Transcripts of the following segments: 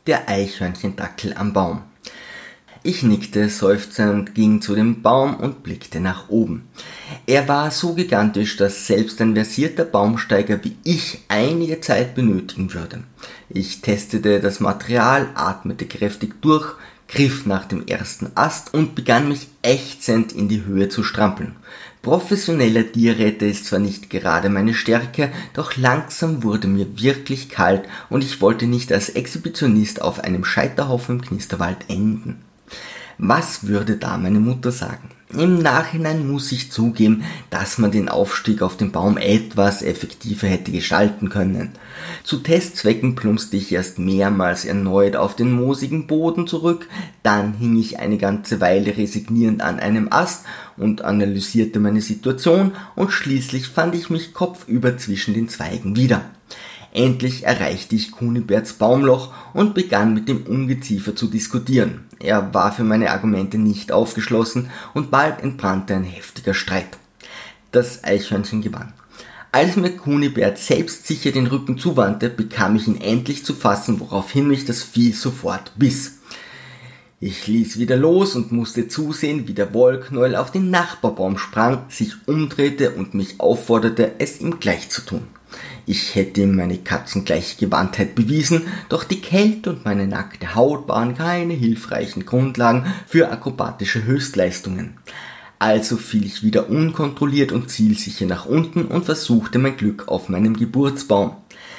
der Eichhörnchendackel am Baum. Ich nickte seufzend, ging zu dem Baum und blickte nach oben. Er war so gigantisch, dass selbst ein versierter Baumsteiger wie ich einige Zeit benötigen würde. Ich testete das Material, atmete kräftig durch, griff nach dem ersten Ast und begann mich ächzend in die Höhe zu strampeln. Professioneller Tierretter ist zwar nicht gerade meine Stärke, doch langsam wurde mir wirklich kalt und ich wollte nicht als Exhibitionist auf einem Scheiterhaufen im Knisterwald enden. Was würde da meine Mutter sagen? Im Nachhinein muss ich zugeben, dass man den Aufstieg auf den Baum etwas effektiver hätte gestalten können. Zu Testzwecken plumpste ich erst mehrmals erneut auf den moosigen Boden zurück, dann hing ich eine ganze Weile resignierend an einem Ast und analysierte meine Situation und schließlich fand ich mich kopfüber zwischen den Zweigen wieder. Endlich erreichte ich Kuniberts Baumloch und begann mit dem Ungeziefer zu diskutieren. Er war für meine Argumente nicht aufgeschlossen und bald entbrannte ein heftiger Streit. Das Eichhörnchen gewann. Als mir Kunibert selbstsicher den Rücken zuwandte, bekam ich ihn endlich zu fassen, woraufhin mich das Vieh sofort biss. Ich ließ wieder los und musste zusehen, wie der Wollknäuel auf den Nachbarbaum sprang, sich umdrehte und mich aufforderte, es ihm gleich zu tun. Ich hätte ihm meine katzengleiche Gewandtheit bewiesen, doch die Kälte und meine nackte Haut waren keine hilfreichen Grundlagen für akrobatische Höchstleistungen. Also fiel ich wieder unkontrolliert und zielsicher nach unten und versuchte mein Glück auf meinem Geburtsbaum.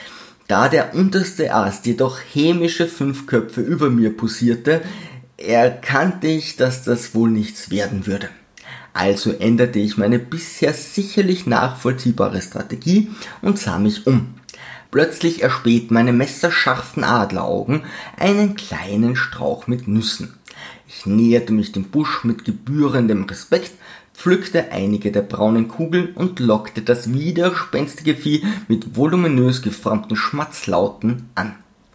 Da der unterste Ast jedoch hämische 5 Köpfe über mir posierte, erkannte ich, dass das wohl nichts werden würde. Also änderte ich meine bisher sicherlich nachvollziehbare Strategie und sah mich um. Plötzlich erspähten meine messerscharfen Adleraugen einen kleinen Strauch mit Nüssen. Ich näherte mich dem Busch mit gebührendem Respekt, pflückte einige der braunen Kugeln und lockte das widerspenstige Vieh mit voluminös geformten Schmatzlauten an.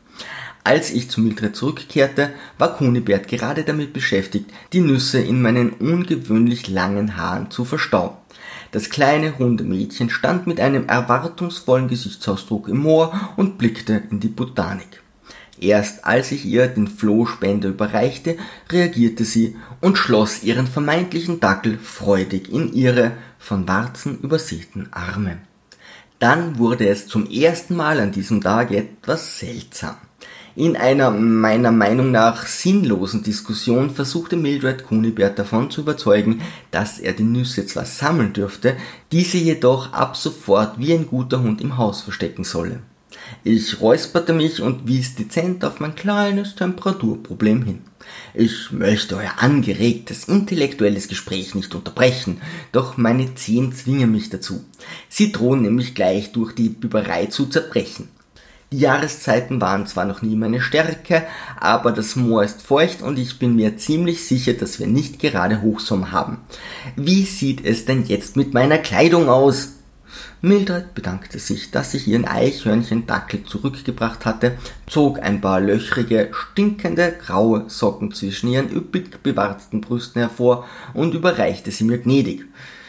Als ich zu Mildred zurückkehrte, war Kunibert gerade damit beschäftigt, die Nüsse in meinen ungewöhnlich langen Haaren zu verstauen. Das kleine Hundemädchen stand mit einem erwartungsvollen Gesichtsausdruck im Moor und blickte in die Botanik. Erst als ich ihr den Flohspender überreichte, reagierte sie und schloss ihren vermeintlichen Dackel freudig in ihre von Warzen übersäten Arme. Dann wurde es zum ersten Mal an diesem Tag etwas seltsam. In einer meiner Meinung nach sinnlosen Diskussion versuchte Mildred Kunibert davon zu überzeugen, dass er die Nüsse zwar sammeln dürfte, diese jedoch ab sofort wie ein guter Hund im Haus verstecken solle. Ich räusperte mich und wies dezent auf mein kleines Temperaturproblem hin. Ich möchte euer angeregtes, intellektuelles Gespräch nicht unterbrechen, doch meine Zehen zwingen mich dazu. Sie drohen nämlich gleich durch die Biberei zu zerbrechen. Die Jahreszeiten waren zwar noch nie meine Stärke, aber das Moor ist feucht und ich bin mir ziemlich sicher, dass wir nicht gerade Hochsommer haben. Wie sieht es denn jetzt mit meiner Kleidung aus? Mildred bedankte sich, dass ich ihren Eichhörnchendackel zurückgebracht hatte, zog ein paar löchrige, stinkende, graue Socken zwischen ihren üppig bewarzten Brüsten hervor und überreichte sie mir gnädig.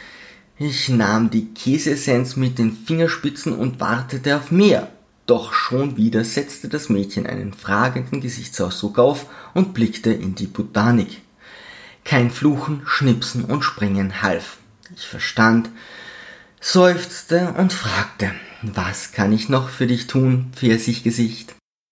Ich nahm die Käseessenz mit den Fingerspitzen und wartete auf mehr. Doch schon wieder setzte das Mädchen einen fragenden Gesichtsausdruck auf und blickte in die Botanik. Kein Fluchen, Schnipsen und Springen half. Ich verstand, seufzte und fragte, was kann ich noch für dich tun, Pfirsichgesicht?